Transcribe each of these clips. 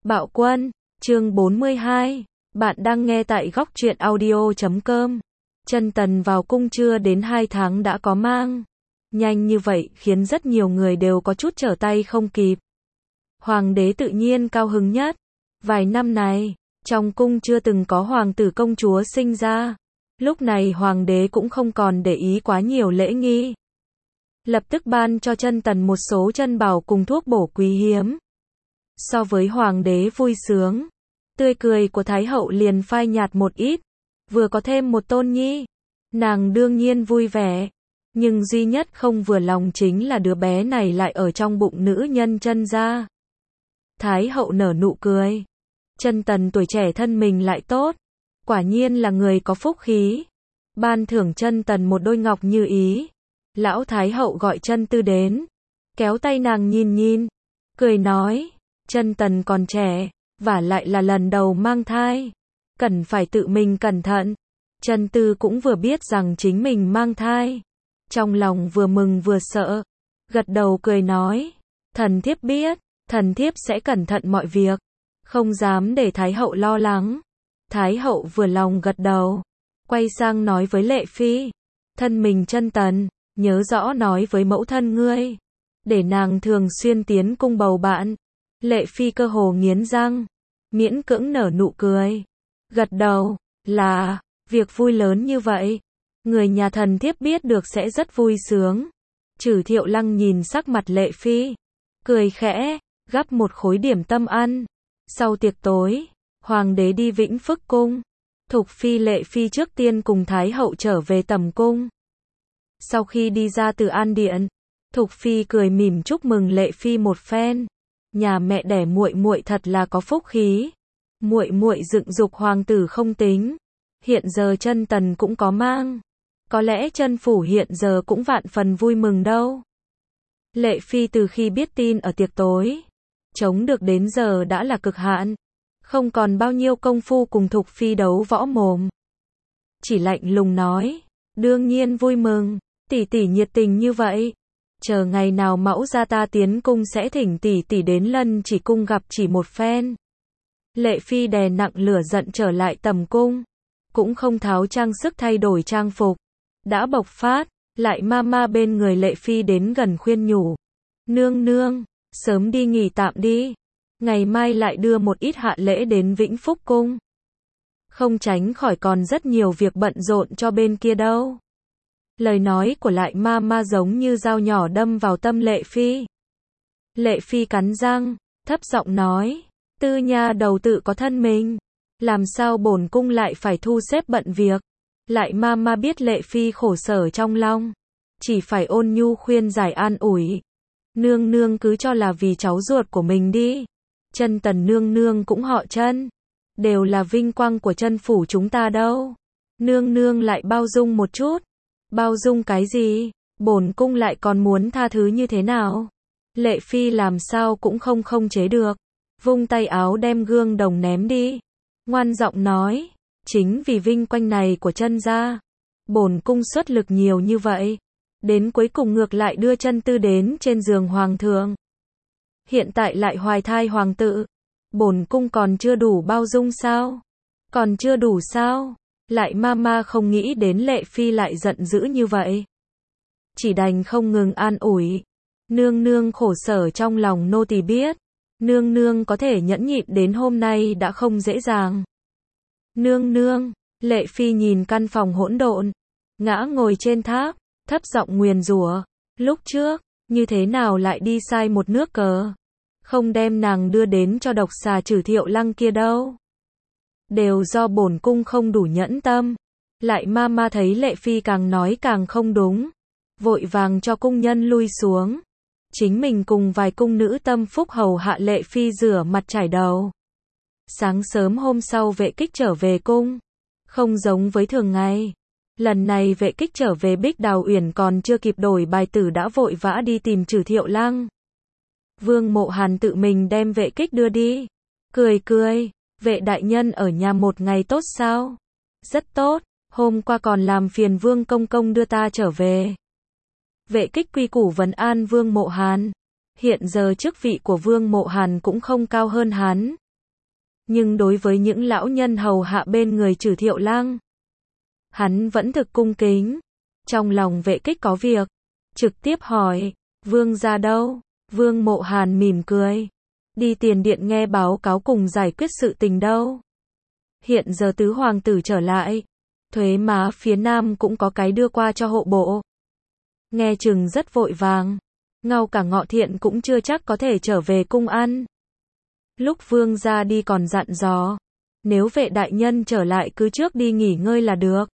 Bạo Quân, chương 42. Bạn đang nghe tại góc truyện audio.com. Chân Tần vào cung chưa đến 2 tháng đã có mang. Nhanh như vậy khiến rất nhiều người đều có chút trở tay không kịp. Hoàng đế tự nhiên cao hứng nhất. Vài năm này, trong cung chưa từng có hoàng tử công chúa sinh ra. Lúc này hoàng đế cũng không còn để ý quá nhiều lễ nghi. Lập tức ban cho Chân Tần một số chân bảo cùng thuốc bổ quý hiếm. So với hoàng đế vui sướng, tươi cười của Thái hậu liền phai nhạt một ít, vừa có thêm một tôn nhi, nàng đương nhiên vui vẻ, nhưng duy nhất không vừa lòng chính là đứa bé này lại ở trong bụng nữ nhân Chân gia. Thái hậu nở nụ cười, Chân Tần tuổi trẻ thân mình lại tốt, quả nhiên là người có phúc khí, ban thưởng Chân Tần một đôi ngọc như ý. Lão Thái hậu gọi Chân Tư đến, kéo tay nàng nhìn nhìn, cười nói, Chân Tần còn trẻ, vả lại là lần đầu mang thai, cần phải tự mình cẩn thận. Chân Tư cũng vừa biết rằng chính mình mang thai, trong lòng vừa mừng vừa sợ, gật đầu cười nói, thần thiếp biết, thần thiếp sẽ cẩn thận mọi việc, không dám để Thái hậu lo lắng. Thái hậu vừa lòng gật đầu, quay sang nói với Lệ Phi, thân mình Chân Tần, nhớ rõ nói với mẫu thân ngươi, để nàng thường xuyên tiến cung bầu bạn. Lệ Phi cơ hồ nghiến răng, miễn cưỡng nở nụ cười, gật đầu, là, việc vui lớn như vậy, người nhà thần thiếp biết được sẽ rất vui sướng. Trử Thiệu Lăng nhìn sắc mặt Lệ Phi, cười khẽ, gắp một khối điểm tâm ăn. Sau tiệc tối, hoàng đế đi Vĩnh Phước cung, Thục Phi Lệ Phi trước tiên cùng Thái hậu trở về tầm cung. Sau khi đi ra từ An Điện, Thục Phi cười mỉm chúc mừng Lệ Phi một phen. Nhà mẹ đẻ muội muội thật là có phúc khí. Muội muội dựng dục hoàng tử không tính, hiện giờ Chân Tần cũng có mang, có lẽ Chân phủ hiện giờ cũng vạn phần vui mừng đâu. Lệ Phi từ khi biết tin ở tiệc tối, chống được đến giờ đã là cực hạn, không còn bao nhiêu công phu cùng Thục Phi đấu võ mồm. Chỉ lạnh lùng nói, đương nhiên vui mừng, tỷ tỷ nhiệt tình như vậy. Chờ ngày nào mẫu gia ta tiến cung sẽ thỉnh tỷ tỷ đến Lân Chỉ cung gặp chỉ một phen. Lệ Phi đè nặng lửa giận trở lại tầm cung, cũng không tháo trang sức thay đổi trang phục, đã bộc phát. Lại Mama bên người Lệ Phi đến gần khuyên nhủ, nương nương, sớm đi nghỉ tạm đi, ngày mai lại đưa một ít hạ lễ đến Vĩnh Phúc cung, không tránh khỏi còn rất nhiều việc bận rộn cho bên kia đâu. Lời nói của Lại Mama giống như dao nhỏ đâm vào tâm Lệ Phi. Lệ Phi cắn răng, thấp giọng nói, Tư nha đầu tự có thân mình, làm sao bổn cung lại phải thu xếp bận việc. Lại Mama biết Lệ Phi khổ sở trong lòng, chỉ phải ôn nhu khuyên giải an ủi. Nương nương cứ cho là vì cháu ruột của mình đi. Chân Tần nương nương cũng họ Chân, đều là vinh quang của Chân phủ chúng ta đâu. Nương nương lại bao dung một chút. Bao dung cái gì? Bổn cung lại còn muốn tha thứ như thế nào? Lệ Phi làm sao cũng không chế được, vung tay áo đem gương đồng ném đi, ngoan giọng nói, chính vì vinh quang này của Chân gia, bổn cung xuất lực nhiều như vậy, đến cuối cùng ngược lại đưa Chân Tư đến trên giường hoàng thượng. Hiện tại lại hoài thai hoàng tử, bổn cung còn chưa đủ bao dung sao? Còn chưa đủ sao? Lại Mama không nghĩ đến Lệ Phi lại giận dữ như vậy, chỉ đành không ngừng an ủi, nương nương khổ sở trong lòng nô tỳ biết, nương nương có thể nhẫn nhịn đến hôm nay đã không dễ dàng. Nương nương, Lệ Phi nhìn căn phòng hỗn độn, ngã ngồi trên tháp, thấp giọng nguyền rủa, lúc trước, như thế nào lại đi sai một nước cờ, không đem nàng đưa đến cho độc xà Trử Thiệu Lăng kia đâu. Đều do bổn cung không đủ nhẫn tâm. Lại Mama thấy Lệ Phi càng nói càng không đúng, vội vàng cho cung nhân lui xuống, chính mình cùng vài cung nữ tâm phúc hầu hạ Lệ Phi rửa mặt chải đầu. Sáng sớm hôm sau Vệ Kích trở về cung, không giống với thường ngày, lần này Vệ Kích trở về Bích Đào Uyển còn chưa kịp đổi bài tử đã vội vã đi tìm Trử Thiệu Lăng. Vương Mộ Hàn tự mình đem Vệ Kích đưa đi, cười, Vệ đại nhân ở nhà một ngày tốt sao? Rất tốt, hôm qua còn làm phiền Vương công công đưa ta trở về. Vệ Kích quy củ vấn an Vương Mộ Hàn. Hiện giờ chức vị của Vương Mộ Hàn cũng không cao hơn hắn, Nhưng đối với những lão nhân hầu hạ bên người Trừ Thiệu Lăng, hắn vẫn thực cung kính. Trong lòng Vệ Kích có việc, trực tiếp hỏi, vương gia đâu? Vương Mộ Hàn mỉm cười, đi tiền điện nghe báo cáo cùng giải quyết sự tình đâu. Hiện giờ tứ hoàng tử trở lại, thuế má phía Nam cũng có cái đưa qua cho hộ bộ. Nghe chừng rất vội vàng, ngao cả Ngọ Thiện cũng chưa chắc có thể trở về cung ăn. Lúc vương gia đi còn dặn dò, nếu Vệ đại nhân trở lại cứ trước đi nghỉ ngơi là được.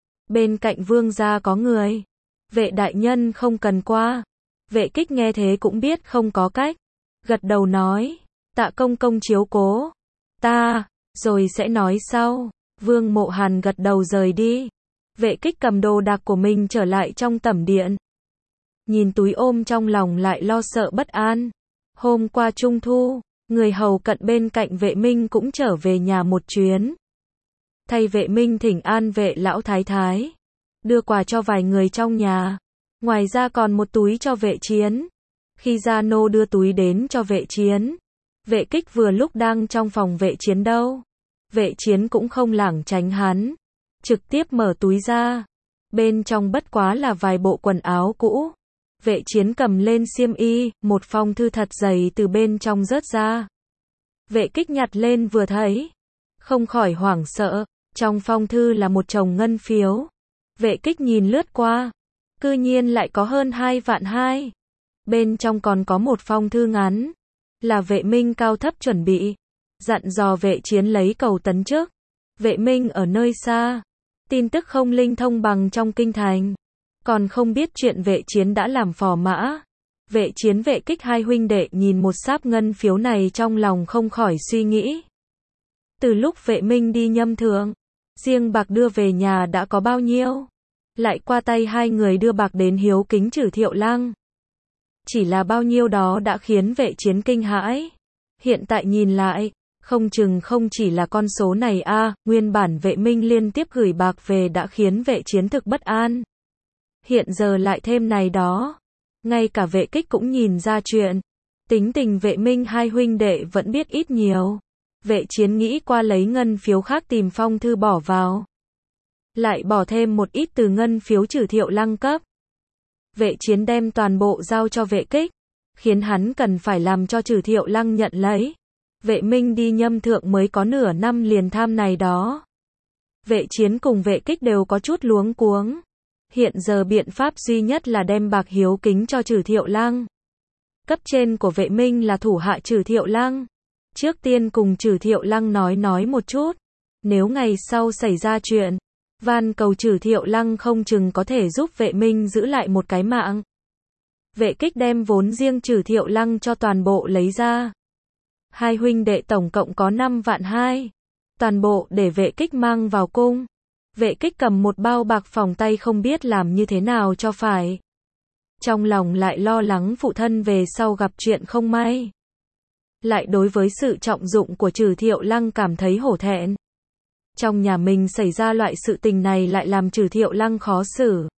Bên cạnh vương gia có người, Vệ đại nhân không cần qua. Vệ Kích nghe thế cũng biết không có cách, gật đầu nói, tạ công công chiếu cố ta, rồi sẽ nói sau. Vương Mộ Hàn gật đầu rời đi. Vệ Kích cầm đồ đạc của mình trở lại trong tẩm điện. Nhìn túi ôm trong lòng lại lo sợ bất an. Hôm qua Trung Thu, người hầu cận bên cạnh Vệ Minh cũng trở về nhà một chuyến. Thay Vệ Minh thỉnh an Vệ lão thái thái, đưa quà cho vài người trong nhà. Ngoài ra còn một túi cho Vệ Chiến. Khi Gia Nô đưa túi đến cho Vệ Chiến, Vệ Kích vừa lúc đang trong phòng Vệ Chiến đâu. Vệ Chiến cũng không lảng tránh hắn, trực tiếp mở túi ra. Bên trong bất quá là vài bộ quần áo cũ. Vệ Chiến cầm lên xiêm y, một phong thư thật dày từ bên trong rớt ra. Vệ Kích nhặt lên vừa thấy, không khỏi hoảng sợ. Trong phong thư là một chồng ngân phiếu. Vệ Kích nhìn lướt qua, cư nhiên lại có hơn 2 vạn 2. Bên trong còn có một phong thư ngắn, là Vệ Minh cao thấp chuẩn bị, dặn dò Vệ Chiến lấy cầu tấn chức. Vệ Minh ở nơi xa, tin tức không linh thông bằng trong kinh thành, còn không biết chuyện Vệ Chiến đã làm phò mã. Vệ Chiến Vệ Kích hai huynh đệ nhìn một sáp ngân phiếu này trong lòng không khỏi suy nghĩ. Từ lúc Vệ Minh đi nhâm thượng, riêng bạc đưa về nhà đã có bao nhiêu, lại qua tay hai người đưa bạc đến hiếu kính Trừ Thiệu Lăng. Chỉ là bao nhiêu đó đã khiến Vệ Chiến kinh hãi. Hiện tại nhìn lại, không chừng không chỉ là con số này a. Nguyên bản Vệ Minh liên tiếp gửi bạc về đã khiến Vệ Chiến thực bất an. Hiện giờ lại thêm này đó. Ngay cả Vệ Kích cũng nhìn ra chuyện. Tính tình Vệ Minh hai huynh đệ vẫn biết ít nhiều. Vệ Chiến nghĩ qua lấy ngân phiếu khác tìm phong thư bỏ vào. Lại bỏ thêm một ít từ ngân phiếu Trừ Thiệu Lăng cấp. Vệ Chiến đem toàn bộ giao cho Vệ Kích, khiến hắn cần phải làm cho Trừ Thiệu Lăng nhận lấy. Vệ Minh đi nhâm thượng mới có nửa năm liền tham này đó. Vệ Chiến cùng Vệ Kích đều có chút luống cuống. Hiện giờ biện pháp duy nhất là đem bạc hiếu kính cho Trừ Thiệu Lăng. Cấp trên của Vệ Minh là thủ hạ Trừ Thiệu Lăng. Trước tiên cùng Trừ Thiệu Lăng nói một chút. Nếu ngày sau xảy ra chuyện, van cầu Trừ Thiệu Lăng không chừng có thể giúp Vệ Minh giữ lại một cái mạng. Vệ Kích đem vốn riêng Trừ Thiệu Lăng cho toàn bộ lấy ra. Hai huynh đệ tổng cộng có 5 vạn 2. Toàn bộ để Vệ Kích mang vào cung. Vệ Kích cầm một bao bạc phòng tay không biết làm như thế nào cho phải. Trong lòng lại lo lắng phụ thân về sau gặp chuyện không may. Lại đối với sự trọng dụng của Trừ Thiệu Lăng cảm thấy hổ thẹn. Trong nhà mình xảy ra loại sự tình này lại làm Trừ Thiệu Lăng khó xử.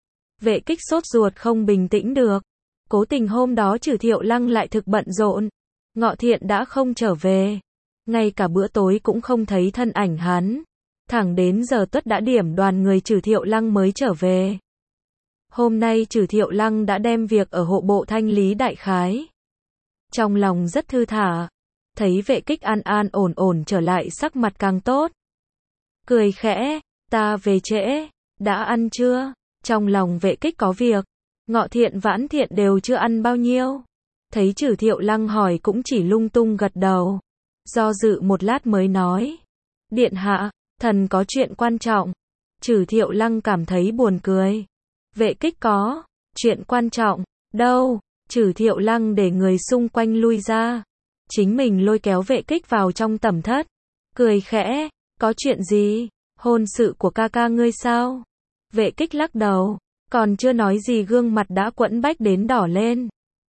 Vệ Kích sốt ruột không bình tĩnh được. Cố tình hôm đó Trừ Thiệu Lăng lại thực bận rộn. Ngọ Thiện đã không trở về. Ngay cả bữa tối cũng không thấy thân ảnh hắn. Thẳng đến giờ tuất đã điểm đoàn người Trừ Thiệu Lăng mới trở về. Hôm nay Trừ Thiệu Lăng đã đem việc ở hộ bộ thanh lý đại khái. Trong lòng rất thư thả. Thấy Vệ Kích an an ổn ổn trở lại sắc mặt càng tốt. Cười khẽ, ta về trễ, đã ăn chưa? Trong lòng Vệ Kích có việc. Ngọ Thiện Vãn Thiện đều chưa ăn bao nhiêu. Thấy Trừ Thiệu Lăng hỏi cũng chỉ lung tung gật đầu. Do dự một lát mới nói. Điện hạ, thần có chuyện quan trọng. Trừ Thiệu Lăng cảm thấy buồn cười. Vệ Kích có chuyện quan trọng, đâu? Trừ Thiệu Lăng để người xung quanh lui ra. Chính mình lôi kéo Vệ Kích vào trong tẩm thất. Cười khẽ, có chuyện gì? Hôn sự của ca ca ngươi sao? Vệ Kích lắc đầu, còn chưa nói gì gương mặt đã quẫn bách đến đỏ lên.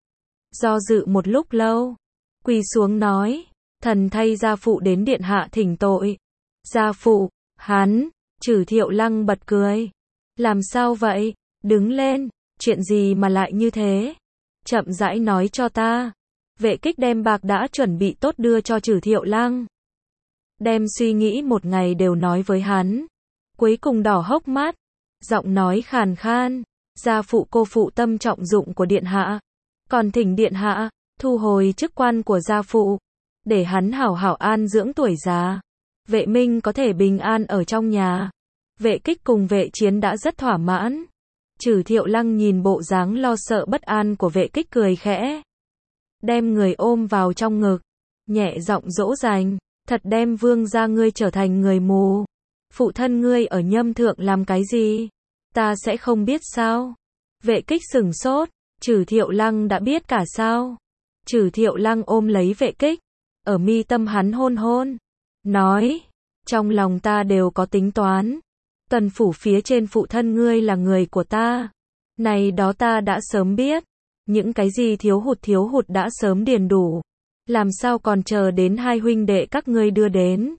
Do dự một lúc lâu, quỳ xuống nói, thần thay gia phụ đến điện hạ thỉnh tội. Gia phụ, hắn, Trừ Thiệu Lăng bật cười. Làm sao vậy? Đứng lên, chuyện gì mà lại như thế? Chậm rãi nói cho ta. Vệ Kích đem bạc đã chuẩn bị tốt đưa cho Trừ Thiệu Lăng. đem suy nghĩ một ngày đều nói với hắn. Cuối cùng đỏ hốc mắt, giọng nói khàn khan, gia phụ cô phụ tâm trọng dụng của điện hạ, còn thỉnh điện hạ thu hồi chức quan của gia phụ, để hắn hảo hảo an dưỡng tuổi già. Vệ Minh có thể bình an ở trong nhà. Vệ Kích cùng Vệ Chiến đã rất thỏa mãn. Trử Thiệu Lăng nhìn bộ dáng lo sợ bất an của Vệ Kích cười khẽ, đem người ôm vào trong ngực, nhẹ giọng dỗ dành, thật đem vương gia ngươi trở thành người mù. Phụ thân ngươi ở Nhâm Thượng làm cái gì? Ta sẽ không biết sao? Vệ Kích sửng sốt, Trử Thiệu Lăng đã biết cả sao? Trử Thiệu Lăng ôm lấy Vệ Kích, ở mi tâm hắn hôn hôn, nói, trong lòng ta đều có tính toán. Tuần phủ phía trên phụ thân ngươi là người của ta. Này đó ta đã sớm biết. Những cái gì thiếu hụt đã sớm điền đủ. Làm sao còn chờ đến hai huynh đệ các ngươi đưa đến.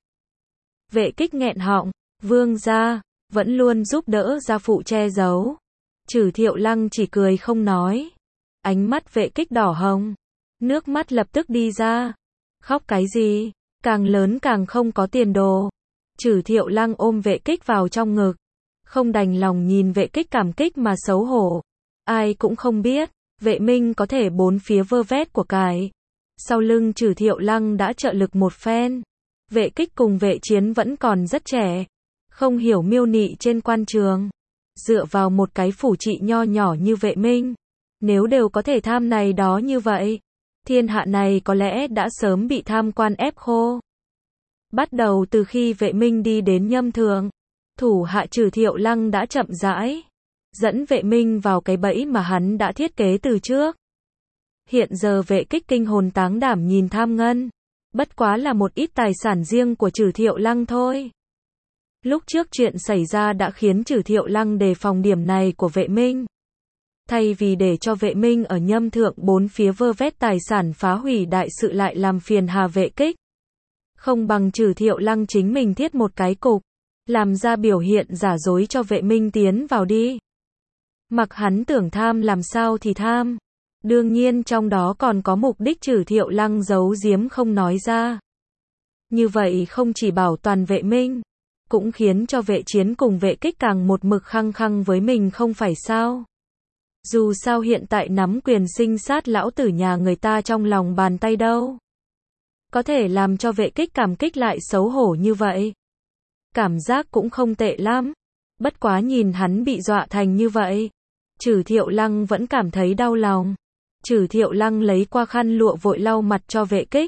Vệ Kích nghẹn họng, vương gia, vẫn luôn giúp đỡ gia phụ che giấu. Trử Thiệu Lăng chỉ cười không nói. Ánh mắt Vệ Kích đỏ hồng. Nước mắt lập tức đi ra. Khóc cái gì? Càng lớn càng không có tiền đồ. Trử Thiệu Lăng ôm Vệ Kích vào trong ngực. Không đành lòng nhìn Vệ Kích cảm kích mà xấu hổ. Ai cũng không biết, Vệ Minh có thể bốn phía vơ vét của cải. Sau lưng Trử Thiệu Lăng đã trợ lực một phen. Vệ Kích cùng Vệ Chiến vẫn còn rất trẻ. Không hiểu miêu nị trên quan trường. Dựa vào một cái phủ trị nho nhỏ như Vệ Minh. Nếu đều có thể tham này đó như vậy. Thiên hạ này có lẽ đã sớm bị tham quan ép khô. Bắt đầu từ khi Vệ Minh đi đến Nhâm Thượng, thủ hạ Trử Thiệu Lăng đã chậm rãi dẫn Vệ Minh vào cái bẫy mà hắn đã thiết kế từ trước. Hiện giờ Vệ Kích kinh hồn táng đảm nhìn tham ngân, bất quá là một ít tài sản riêng của Trử Thiệu Lăng thôi. Lúc trước chuyện xảy ra đã khiến Trử Thiệu Lăng đề phòng điểm này của Vệ Minh. Thay vì để cho Vệ Minh ở Nhâm Thượng bốn phía vơ vét tài sản phá hủy đại sự lại làm phiền hà Vệ Kích. Không bằng Trử Thiệu Lăng chính mình thiết một cái cục, làm ra biểu hiện giả dối cho Vệ Minh tiến vào đi. Mặc hắn tưởng tham làm sao thì tham. Đương nhiên trong đó còn có mục đích Trử Thiệu Lăng giấu giếm không nói ra. Như vậy không chỉ bảo toàn Vệ Minh, cũng khiến cho Vệ Chiến cùng Vệ Kích càng một mực khăng khăng với mình không phải sao. Dù sao hiện tại nắm quyền sinh sát lão tử nhà người ta trong lòng bàn tay đâu. Có thể làm cho Vệ Kích cảm kích lại xấu hổ như vậy. Cảm giác cũng không tệ lắm. Bất quá nhìn hắn bị dọa thành như vậy. Trử Thiệu Lăng vẫn cảm thấy đau lòng. Trử Thiệu Lăng lấy qua khăn lụa vội lau mặt cho Vệ Kích.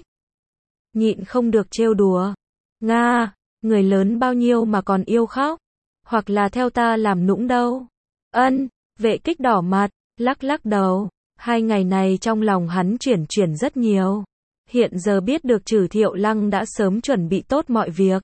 Nhịn không được trêu đùa. Nga, người lớn bao nhiêu mà còn yêu khóc. Hoặc là theo ta làm nũng đâu. Ân, Vệ Kích đỏ mặt, lắc lắc đầu. 2 ngày này trong lòng hắn chuyển rất nhiều. Hiện giờ biết được Trử Thiệu Lăng đã sớm chuẩn bị tốt mọi việc.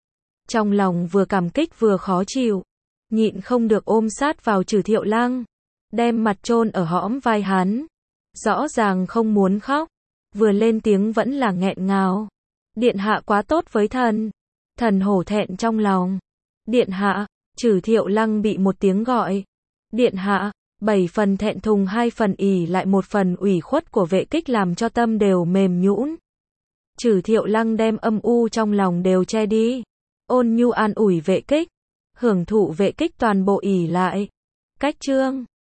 Trong lòng vừa cảm kích vừa khó chịu. Nhịn không được ôm sát vào Trử Thiệu Lăng. Đem mặt chôn ở hõm vai hắn. Rõ ràng không muốn khóc. Vừa lên tiếng vẫn là nghẹn ngào. Điện hạ quá tốt với thần. Thần hổ thẹn trong lòng. Điện hạ, Trử Thiệu Lăng bị một tiếng gọi. Điện hạ, 7 phần thẹn thùng 2 phần ỉ lại 1 phần ủy khuất của Vệ Kích làm cho tâm đều mềm nhũn. Trử Thiệu Lăng đem âm u trong lòng đều che đi. Ôn nhu an ủi Vệ Kích. Hưởng thụ Vệ Kích toàn bộ ỉ lại. Cách chương